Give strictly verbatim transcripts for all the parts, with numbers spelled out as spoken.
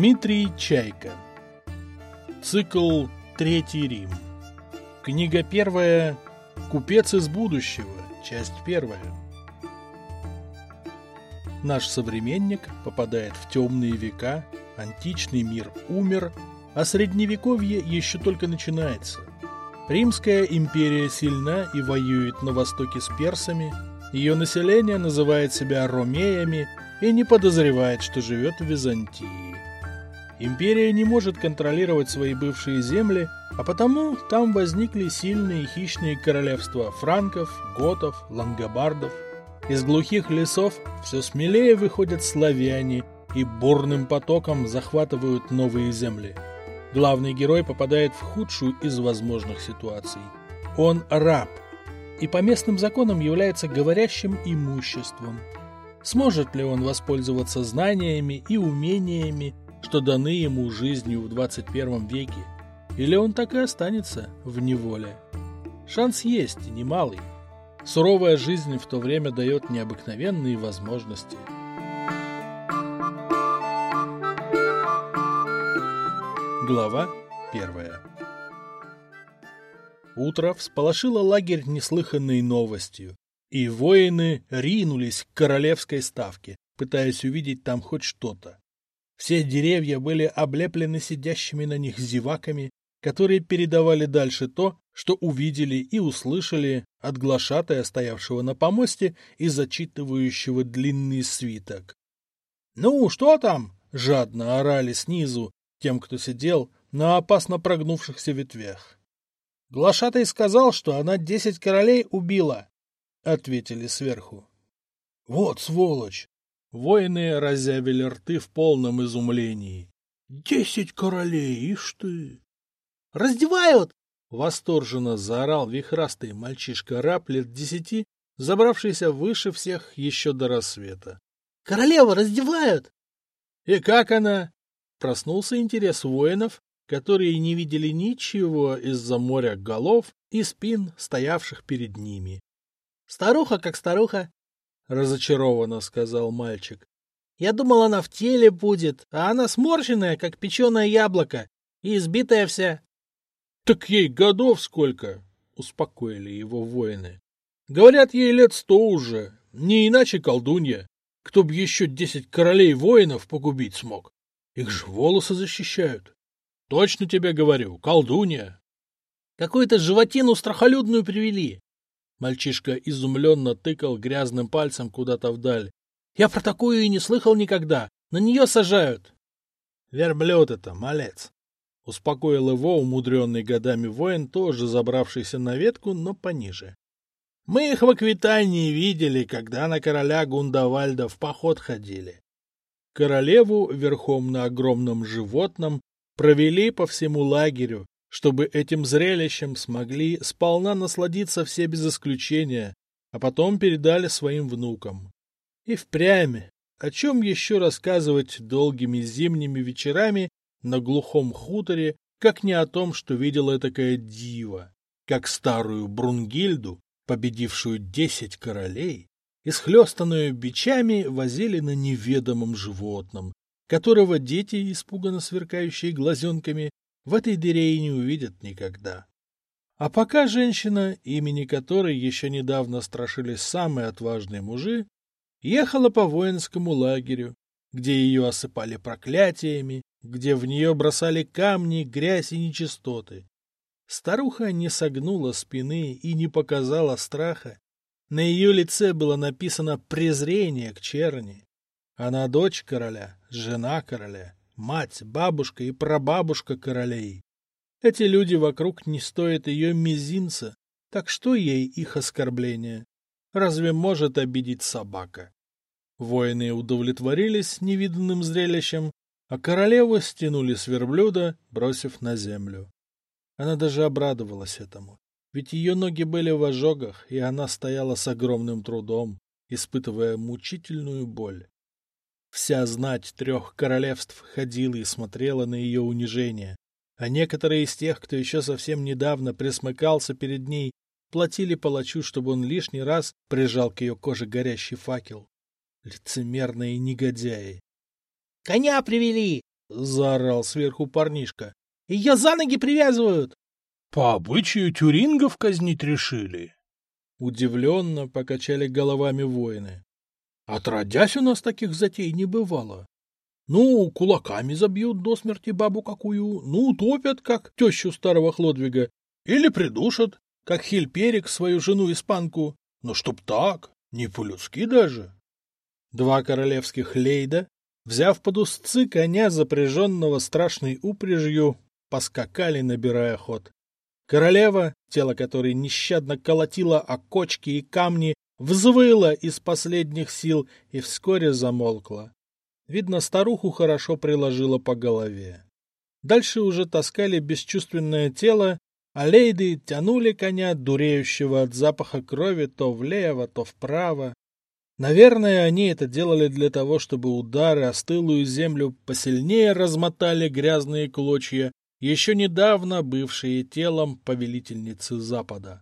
Дмитрий Чайка. Цикл «Третий Рим». Книга первая. Купец из будущего. Часть первая. Наш современник попадает в темные века, античный мир умер, а средневековье еще только начинается. Римская империя сильна и воюет на востоке с персами, ее население называет себя ромеями и не подозревает, что живет в Византии. Империя не может контролировать свои бывшие земли, а потому там возникли сильные хищные королевства франков, готов, лангобардов. Из глухих лесов все смелее выходят славяне и бурным потоком захватывают новые земли. Главный герой попадает в худшую из возможных ситуаций. Он раб и по местным законам является говорящим имуществом. Сможет ли он воспользоваться знаниями и умениями, что даны ему жизнью в двадцать первом веке, или он так и останется в неволе? Шанс есть, и немалый. Суровая жизнь в то время дает необыкновенные возможности. Глава первая. Утро всполошило лагерь неслыханной новостью, и воины ринулись к королевской ставке, пытаясь увидеть там хоть что-то. Все деревья были облеплены сидящими на них зеваками, которые передавали дальше то, что увидели и услышали от глашатая, стоявшего на помосте и зачитывающего длинный свиток. «Ну, что там?» — жадно орали снизу тем, кто сидел на опасно прогнувшихся ветвях. «Глашатай сказал, что она десять королей убила», — ответили сверху. «Вот сволочь!» Воины разъявили рты в полном изумлении. «Десять королей, ишь ты!» «Раздевают!» — восторженно заорал вихрастый мальчишка-раб лет десяти, забравшийся выше всех еще до рассвета. «Королеву раздевают!» «И как она?» — проснулся интерес воинов, которые не видели ничего из-за моря голов и спин, стоявших перед ними. «Старуха как старуха!» — разочарованно сказал мальчик. «Я думал, она в теле будет, а она сморщенная, как печеное яблоко, и избитая вся». «Так ей годов сколько?» — успокоили его воины. «Говорят, ей лет сто уже, не иначе колдунья. Кто б еще десять королей воинов погубить смог? Их же волосы защищают. Точно тебе говорю, колдунья». «Какую-то животину страхолюдную привели». Мальчишка изумленно тыкал грязным пальцем куда-то вдаль. «Я про такую и не слыхал никогда. На нее сажают». «Верблюд это, малец», — успокоил его умудренный годами воин, тоже забравшийся на ветку, но пониже. «Мы их в Аквитании видели, когда на короля Гундавальда в поход ходили». Королеву верхом на огромном животном провели по всему лагерю, чтобы этим зрелищем смогли сполна насладиться все без исключения, а потом передали своим внукам. И впрямь, о чем еще рассказывать долгими зимними вечерами на глухом хуторе, как не о том, что видела этакая дива, как старую Брунгильду, победившую десять королей, исхлестанную бичами возили на неведомом животном, которого дети, испуганно сверкающие глазенками, в этой дыре и не увидят никогда. А пока женщина, имени которой еще недавно страшились самые отважные мужи, ехала по воинскому лагерю, где ее осыпали проклятиями, где в нее бросали камни, грязь и нечистоты. Старуха не согнула спины и не показала страха. На ее лице было написано презрение к черни. Она дочь короля, жена короля, мать, бабушка и прабабушка королей. Эти люди вокруг не стоят ее мизинца, так что ей их оскорбление? Разве может обидеть собака? Воины удовлетворились невиданным зрелищем, а королеву стянули с верблюда, бросив на землю. Она даже обрадовалась этому, ведь ее ноги были в ожогах, и она стояла с огромным трудом, испытывая мучительную боль. Вся знать трех королевств ходила и смотрела на ее унижение, а некоторые из тех, кто еще совсем недавно пресмыкался перед ней, платили палачу, чтобы он лишний раз прижал к ее коже горящий факел. Лицемерные негодяи. — Коня привели! — заорал сверху парнишка. — Ее за ноги привязывают! — По обычаю тюрингов казнить решили. Удивленно покачали головами воины. — Отродясь, у нас таких затей не бывало. Ну, кулаками забьют до смерти бабу какую, ну, утопят, как тещу старого Хлодвига, или придушат, как Хильперик свою жену-испанку. Но чтоб так, не по-людски даже. Два королевских лейда, взяв под узцы коня, запряженного страшной упряжью, поскакали, набирая ход. Королева, тело которой нещадно колотило о кочки и камни, взвыла из последних сил и вскоре замолкла. Видно, старуху хорошо приложило по голове. Дальше уже таскали бесчувственное тело, а лейды тянули коня, дуреющего от запаха крови, то влево, то вправо. Наверное, они это делали для того, чтобы удары о стылую землю посильнее размотали грязные клочья, еще недавно бывшие телом повелительницы Запада.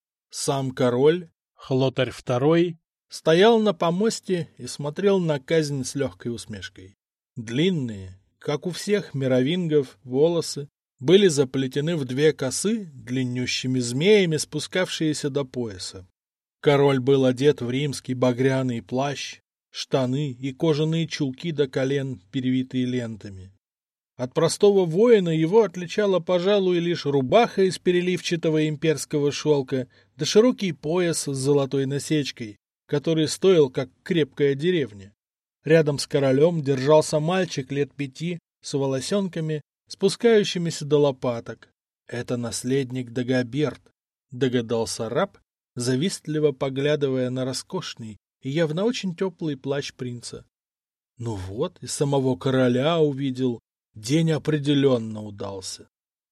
Сам король, Хлотарь второй, стоял на помосте и смотрел на казнь с легкой усмешкой. Длинные, как у всех мировингов, волосы были заплетены в две косы, длиннющими змеями, спускавшиеся до пояса. Король был одет в римский багряный плащ, штаны и кожаные чулки до колен, перевитые лентами. От простого воина его отличала, пожалуй, лишь рубаха из переливчатого имперского шелка да широкий пояс с золотой насечкой, который стоил, как крепкая деревня. Рядом с королем держался мальчик лет пяти с волосенками, спускающимися до лопаток. Это наследник Дагоберт, догадался раб, завистливо поглядывая на роскошный и явно очень теплый плащ принца. Ну вот, и самого короля увидел, день определенно удался.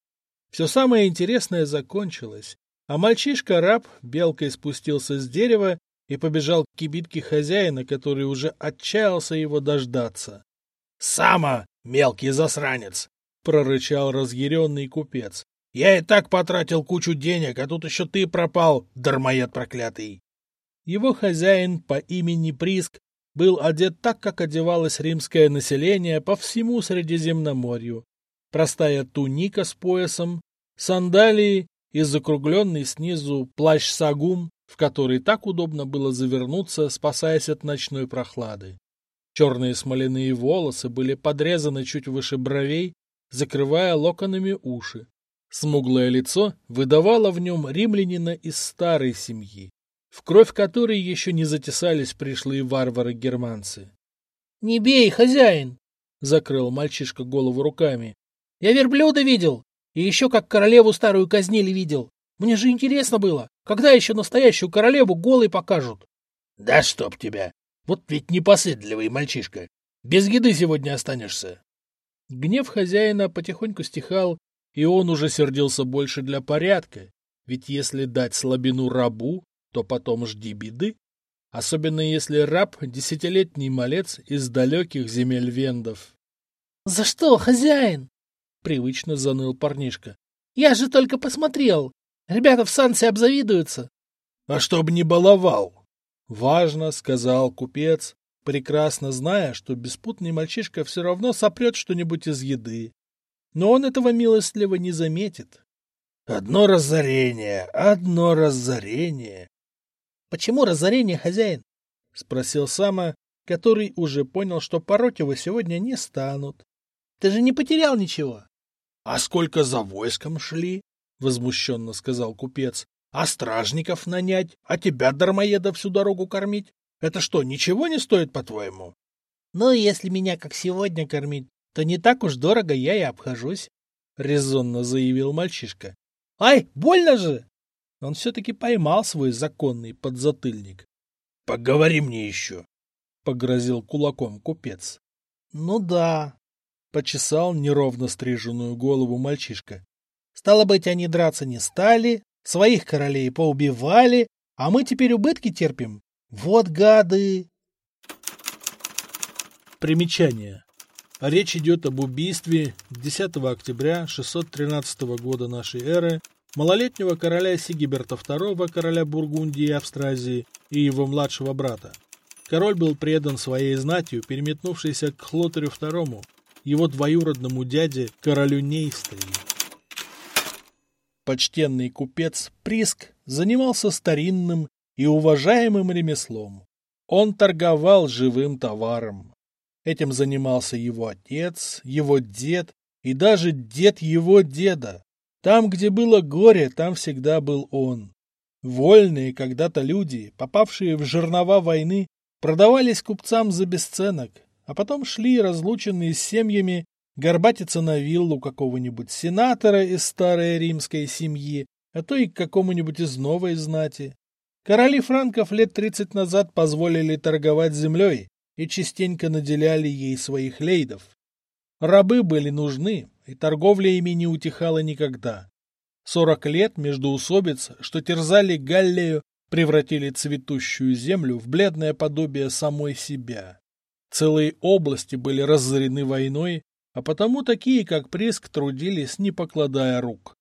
Все самое интересное закончилось, а мальчишка-раб белкой спустился с дерева и побежал к кибитке хозяина, который уже отчаялся его дождаться. — Сама, мелкий засранец! — прорычал разъяренный купец. — Я и так потратил кучу денег, а тут еще ты пропал, дармоед проклятый! Его хозяин по имени Приск был одет так, как одевалось римское население по всему Средиземноморью. Простая туника с поясом, сандалии и закругленный снизу плащ-сагум, в который так удобно было завернуться, спасаясь от ночной прохлады. Черные смоляные волосы были подрезаны чуть выше бровей, закрывая локонами уши. Смуглое лицо выдавало в нем римлянина из старой семьи, в кровь которой еще не затесались пришлые варвары-германцы. — Не бей, хозяин! — закрыл мальчишка голову руками. — Я верблюда видел, и еще как королеву старую казнили видел. Мне же интересно было, когда еще настоящую королеву голой покажут? — Да чтоб тебя! Вот ведь непоседливый мальчишка! Без еды сегодня останешься! Гнев хозяина потихоньку стихал, и он уже сердился больше для порядка, ведь если дать слабину рабу, то потом жди беды, особенно если раб — десятилетний малец из далеких земель вендов. — За что, хозяин? — привычно заныл парнишка. — Я же только посмотрел. Ребята в Сансе обзавидуются. — А чтоб не баловал! — важно сказал купец, прекрасно зная, что беспутный мальчишка все равно сопрет что-нибудь из еды. Но он этого милостливо не заметит. — Одно разорение, одно разорение! — Почему разорение, хозяин? — спросил Сама, который уже понял, что пороть его сегодня не станут. — Ты же не потерял ничего. — А сколько за войском шли? — возмущенно сказал купец. — А стражников нанять, а тебя, дармоеда, всю дорогу кормить? Это что, ничего не стоит, по-твоему? — Ну, если меня как сегодня кормить, то не так уж дорого я и обхожусь, — резонно заявил мальчишка. — Ай, больно же! Он все-таки поймал свой законный подзатыльник. — Поговори мне еще, — погрозил кулаком купец. — Ну да, — почесал неровно стриженную голову мальчишка. — Стало быть, они драться не стали, своих королей поубивали, а мы теперь убытки терпим. Вот гады! Примечание. Речь идет об убийстве десятого октября шестьсот тринадцатого года нашей эры малолетнего короля Сигиберта второго, короля Бургундии и Австразии, и его младшего брата. Король был предан своей знатью, переметнувшейся к Хлотарю второму, его двоюродному дяде, королю Нейстрии. Почтенный купец Приск занимался старинным и уважаемым ремеслом. Он торговал живым товаром. Этим занимался его отец, его дед и даже дед его деда. Там, где было горе, там всегда был он. Вольные когда-то люди, попавшие в жернова войны, продавались купцам за бесценок, а потом шли, разлученные с семьями, горбатиться на виллу какого-нибудь сенатора из старой римской семьи, а то и к какому-нибудь из новой знати. Короли франков лет тридцать назад позволили торговать землей и частенько наделяли ей своих лейдов. Рабы были нужны, и торговля ими не утихала никогда. Сорок лет междоусобиц, что терзали Галлию, превратили цветущую землю в бледное подобие самой себя. Целые области были разорены войной, а потому такие, как Приск, трудились, не покладая рук.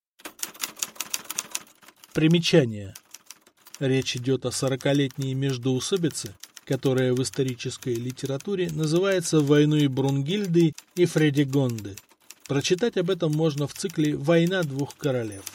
Примечание. Речь идет о сорокалетней междоусобице, которая в исторической литературе называется «Войной Брунгильды и Фредегонды». Прочитать об этом можно в цикле «Война двух королев».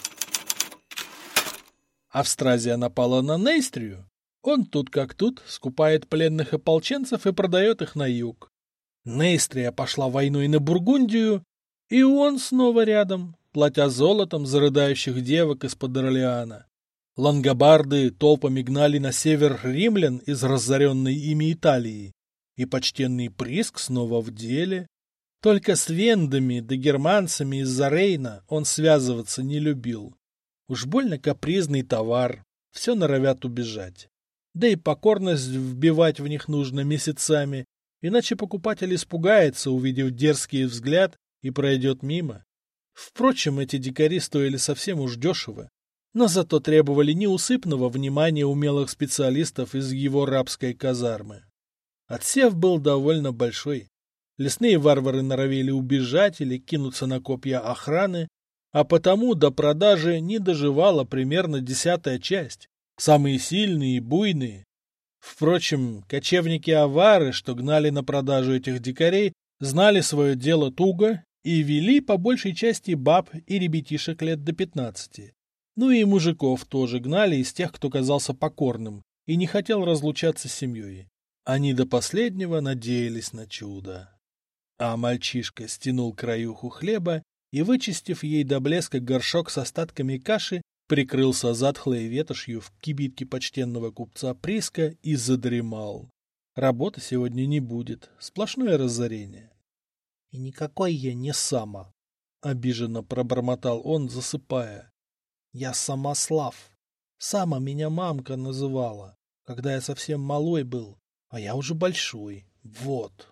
Австразия напала на Нейстрию. Он тут как тут скупает пленных ополченцев и продает их на юг. Нейстрия пошла войной на Бургундию, и он снова рядом, платя золотом за рыдающих девок из-под Орлеана. Лангобарды толпами гнали на север римлян из разоренной ими Италии, и почтенный Приск снова в деле. Только с вендами да германцами из-за Рейна он связываться не любил. Уж больно капризный товар, все норовят убежать. Да и покорность вбивать в них нужно месяцами, иначе покупатель испугается, увидев дерзкий взгляд, и пройдет мимо. Впрочем, эти дикари стоили совсем уж дешево, но зато требовали неусыпного внимания умелых специалистов из его рабской казармы. Отсев был довольно большой. Лесные варвары норовили убежать или кинуться на копья охраны, а потому до продажи не доживала примерно десятая часть, самые сильные и буйные. Впрочем, кочевники-авары, что гнали на продажу этих дикарей, знали свое дело туго и вели по большей части баб и ребятишек лет до пятнадцати. Ну и мужиков тоже гнали из тех, кто казался покорным и не хотел разлучаться с семьей. Они до последнего надеялись на чудо. А мальчишка стянул краюху хлеба и, вычистив ей до блеска горшок с остатками каши, прикрылся затхлой ветошью в кибитке почтенного купца Приска и задремал. Работы сегодня не будет, сплошное разорение. — И никакой я не Сама, — обиженно пробормотал он, засыпая. — Я Самослав. Сама меня мамка называла, когда я совсем малой был, а я уже большой. Вот.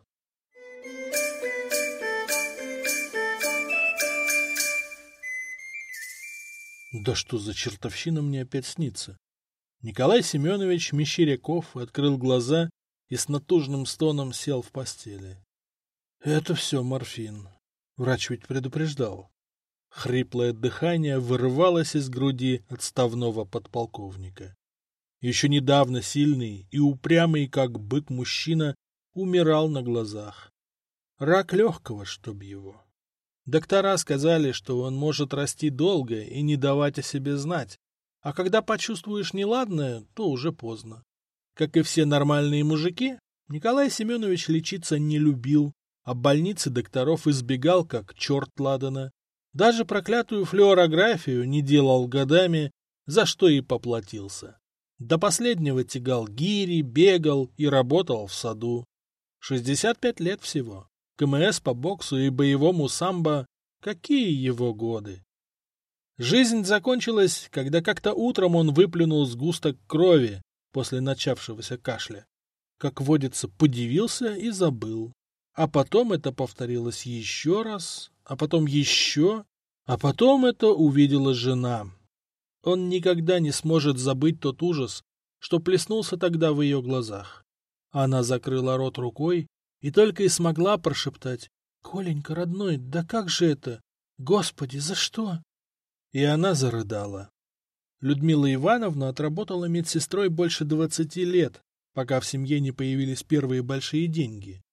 Да что за чертовщина мне опять снится? Николай Семенович Мещеряков открыл глаза и с натужным стоном сел в постели. Это все морфин. Врач ведь предупреждал. Хриплое дыхание вырывалось из груди отставного подполковника. Еще недавно сильный и упрямый, как бык, мужчина умирал на глазах. Рак легкого, чтоб его. Доктора сказали, что он может расти долго и не давать о себе знать, а когда почувствуешь неладное, то уже поздно. Как и все нормальные мужики, Николай Семенович лечиться не любил, а больницы докторов избегал, как черт ладана. Даже проклятую флюорографию не делал годами, за что и поплатился. До последнего тягал гири, бегал и работал в саду. шестьдесят пять лет всего. КМС по боксу и боевому самбо — какие его годы? Жизнь закончилась, когда как-то утром он выплюнул сгусток крови после начавшегося кашля. Как водится, подивился и забыл. А потом это повторилось еще раз, а потом еще, а потом это увидела жена. Он никогда не сможет забыть тот ужас, что плеснулся тогда в ее глазах. Она закрыла рот рукой и только и смогла прошептать: «Коленька, родной, да как же это? Господи, за что?» И она зарыдала. Людмила Ивановна отработала медсестрой больше двадцати лет, пока в семье не появились первые большие деньги.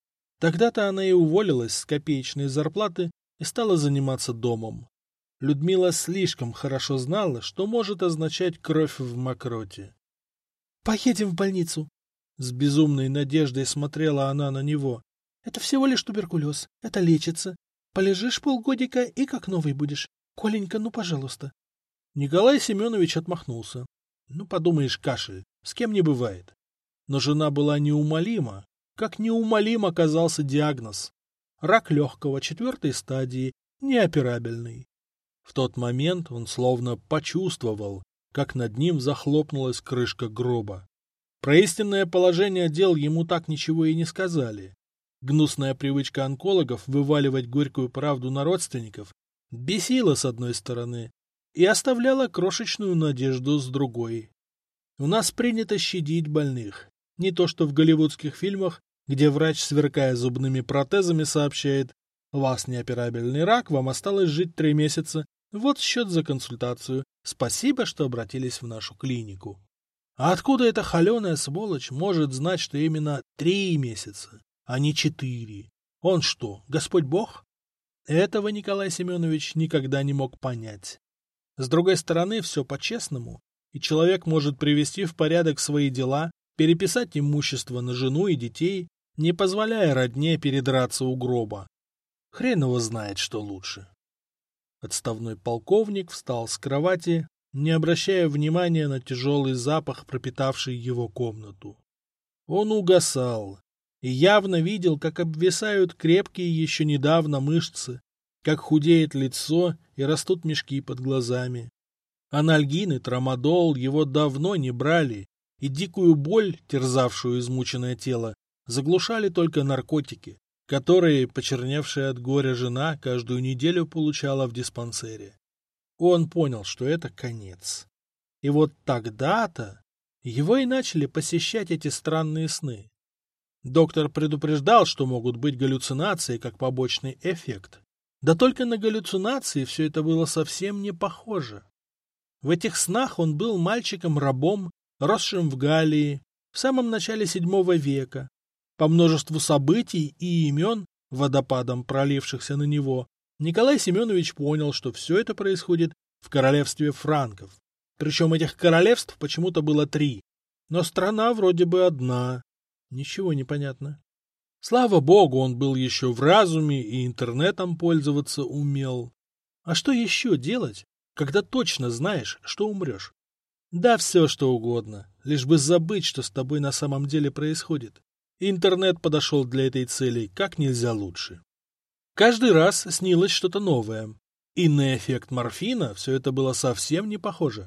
Тогда-то она и уволилась с копеечной зарплаты и стала заниматься домом. Людмила слишком хорошо знала, что может означать кровь в мокроте. «Поедем в больницу!» С безумной надеждой смотрела она на него. «Это всего лишь туберкулез. Это лечится. Полежишь полгодика и как новый будешь. Коленька, ну, пожалуйста». Николай Семенович отмахнулся. Ну, подумаешь, кашель. С кем не бывает. Но жена была неумолима. Как неумолим оказался диагноз. Рак легкого четвертой стадии, неоперабельный. В тот момент он словно почувствовал, как над ним захлопнулась крышка гроба. Про истинное положение дел ему так ничего и не сказали. Гнусная привычка онкологов вываливать горькую правду на родственников бесила с одной стороны и оставляла крошечную надежду с другой. У нас принято щадить больных. Не то что в голливудских фильмах, где врач, сверкая зубными протезами, сообщает: «У вас неоперабельный рак, вам осталось жить три месяца. Вот счет за консультацию. Спасибо, что обратились в нашу клинику». А откуда эта холеная сволочь может знать, что именно три месяца, а не четыре? Он что, Господь Бог? Этого Николай Семенович никогда не мог понять. С другой стороны, все по-честному, и человек может привести в порядок свои дела, переписать имущество на жену и детей, не позволяя родне передраться у гроба. Хрен его знает, что лучше. Отставной полковник встал с кровати, не обращая внимания на тяжелый запах, пропитавший его комнату. Он угасал и явно видел, как обвисают крепкие еще недавно мышцы, как худеет лицо и растут мешки под глазами. Анальгин и трамадол его давно не брали, и дикую боль, терзавшую измученное тело, заглушали только наркотики, которые почерневшая от горя жена каждую неделю получала в диспансере. Он понял, что это конец. И вот тогда-то его и начали посещать эти странные сны. Доктор предупреждал, что могут быть галлюцинации как побочный эффект. Да только на галлюцинации все это было совсем не похоже. В этих снах он был мальчиком-рабом, росшим в Галлии, в самом начале седьмого века. По множеству событий и имен, водопадом пролившихся на него, Николай Семенович понял, что все это происходит в королевстве франков. Причем этих королевств почему-то было три, но страна вроде бы одна. Ничего не понятно. Слава богу, он был еще в разуме и интернетом пользоваться умел. А что еще делать, когда точно знаешь, что умрешь? Да все, что угодно, лишь бы забыть, что с тобой на самом деле происходит. Интернет подошел для этой цели как нельзя лучше. Каждый раз снилось что-то новое, и на эффект морфина все это было совсем не похоже.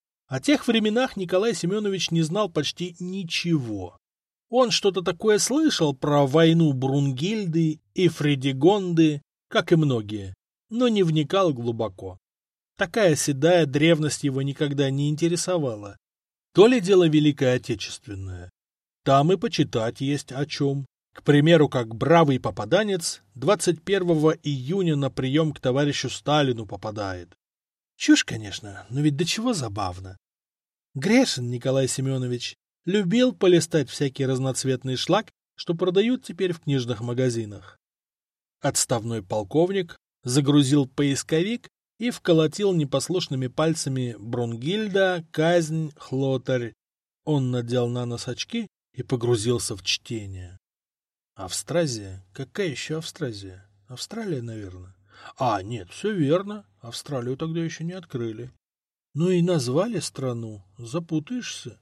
О тех временах Николай Семенович не знал почти ничего. Он что-то такое слышал про войну Брунгильды и Фредигонды, как и многие, но не вникал глубоко. Такая седая древность его никогда не интересовала. То ли дело Великое Отечественное. Там и почитать есть о чем. К примеру, как бравый попаданец двадцать первого июня на прием к товарищу Сталину попадает. Чушь, конечно, но ведь до чего забавно. Грешин Николай Семенович любил полистать всякий разноцветный шлак, что продают теперь в книжных магазинах. Отставной полковник загрузил поисковик и вколотил непослушными пальцами Брунгильда, казнь, хлотарь. Он надел на нос очки и погрузился в чтение. Австразия? Какая еще Австразия? Австралия, наверное. А, нет, все верно. Австралию тогда еще не открыли. Ну и назвали страну. Запутаешься.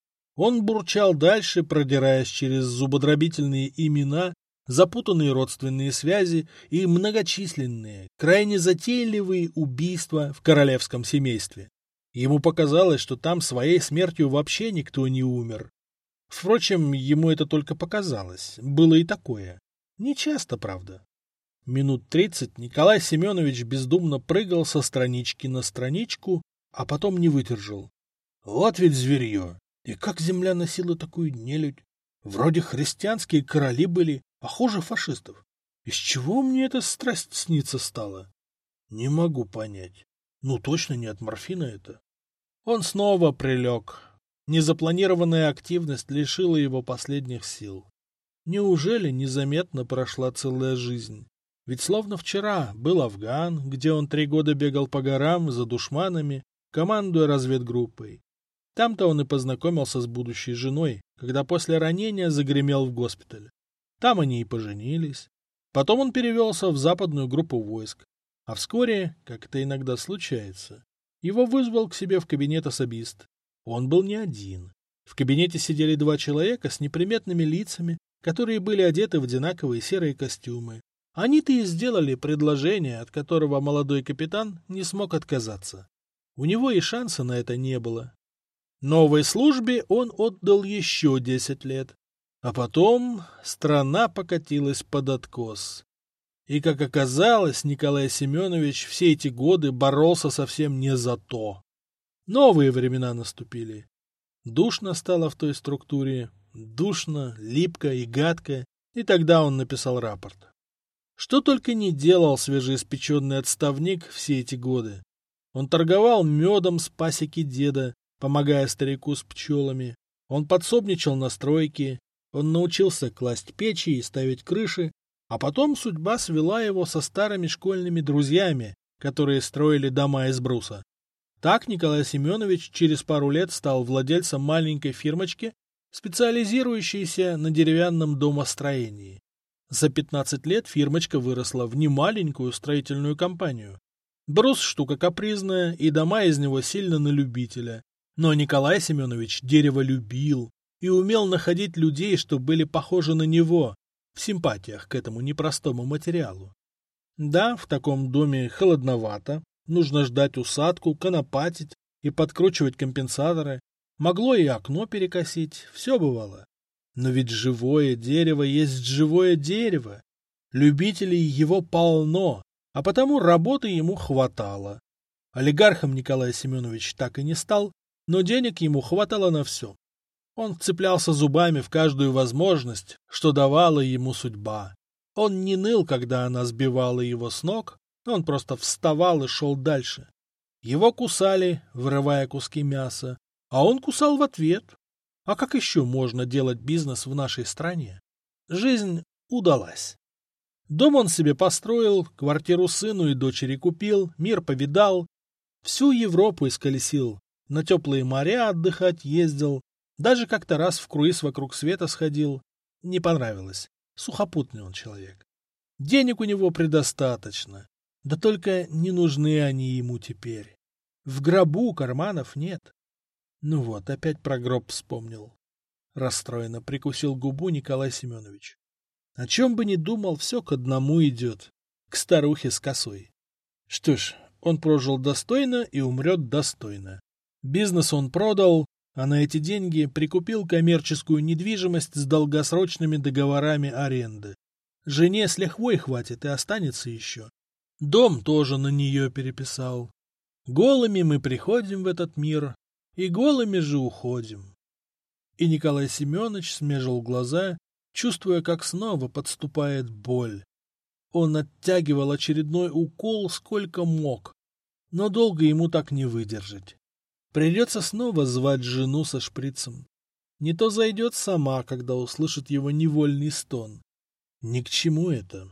Он бурчал дальше, продираясь через зубодробительные имена, запутанные родственные связи и многочисленные, крайне затейливые убийства в королевском семействе. Ему показалось, что там своей смертью вообще никто не умер. Впрочем, ему это только показалось. Было и такое. Не часто, правда. Минут тридцать Николай Семенович бездумно прыгал со странички на страничку, а потом не выдержал. Вот ведь зверье! И как земля носила такую нелюдь? Вроде христианские короли были, а хуже фашистов. Из чего мне эта страсть снится стала? Не могу понять. Ну, точно не от морфина это. Он снова прилег. Незапланированная активность лишила его последних сил. Неужели незаметно прошла целая жизнь? Ведь словно вчера был Афган, где он три года бегал по горам за душманами, командуя разведгруппой. Там-то он и познакомился с будущей женой, когда после ранения загремел в госпиталь. Там они и поженились. Потом он перевелся в западную группу войск. А вскоре, как это иногда случается, его вызвал к себе в кабинет особист. Он был не один. В кабинете сидели два человека с неприметными лицами, которые были одеты в одинаковые серые костюмы. Они-то и сделали предложение, от которого молодой капитан не смог отказаться. У него и шанса на это не было. Новой службе он отдал еще десять лет. А потом страна покатилась под откос. И, как оказалось, Николай Семенович все эти годы боролся совсем не за то. Новые времена наступили. Душно стало в той структуре, душно, липко и гадко, и тогда он написал рапорт. Что только не делал свежеиспеченный отставник все эти годы. Он торговал медом с пасеки деда, помогая старику с пчелами. Он подсобничал на стройке, он научился класть печи и ставить крыши, а потом судьба свела его со старыми школьными друзьями, которые строили дома из бруса. Так Николай Семенович через пару лет стал владельцем маленькой фирмочки, специализирующейся на деревянном домостроении. За пятнадцать лет фирмочка выросла в немаленькую строительную компанию. Брус штука капризная, и дома из него сильно на любителя. Но Николай Семенович дерево любил и умел находить людей, что были похожи на него, в симпатиях к этому непростому материалу. Да, в таком доме холодновато, нужно ждать усадку, конопатить и подкручивать компенсаторы. Могло и окно перекосить, все бывало. Но ведь живое дерево есть живое дерево. Любителей его полно, а потому работы ему хватало. Олигархом Николай Семенович так и не стал, но денег ему хватало на все. Он вцеплялся зубами в каждую возможность, что давала ему судьба. Он не ныл, когда она сбивала его с ног, он просто вставал и шел дальше. Его кусали, вырывая куски мяса, а он кусал в ответ. А как еще можно делать бизнес в нашей стране? Жизнь удалась. Дом он себе построил, квартиру сыну и дочери купил, мир повидал, всю Европу исколесил, на теплые моря отдыхать ездил, даже как-то раз в круиз вокруг света сходил. Не понравилось. Сухопутный он человек. Денег у него предостаточно. Да только не нужны они ему теперь. В гробу карманов нет. Ну вот, опять про гроб вспомнил. Расстроенно прикусил губу Николай Семенович. О чем бы ни думал, все к одному идет. К старухе с косой. Что ж, он прожил достойно и умрет достойно. Бизнес он продал, а на эти деньги прикупил коммерческую недвижимость с долгосрочными договорами аренды. Жене с лихвой хватит и останется еще. Дом тоже на нее переписал. Голыми мы приходим в этот мир, и голыми же уходим. И Николай Семенович смежил глаза, чувствуя, как снова подступает боль. Он оттягивал очередной укол сколько мог, но долго ему так не выдержать. Придется снова звать жену со шприцем. Не то зайдет сама, когда услышит его невольный стон. Ни к чему это.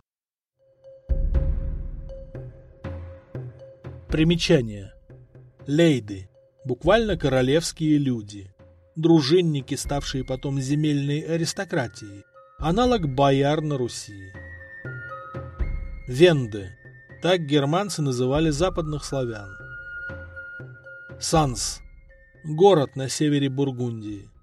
Примечание. Лейды. Буквально королевские люди. Дружинники, ставшие потом земельной аристократией. Аналог бояр на Руси. Венды. Так германцы называли западных славян. Санс. Город на севере Бургундии.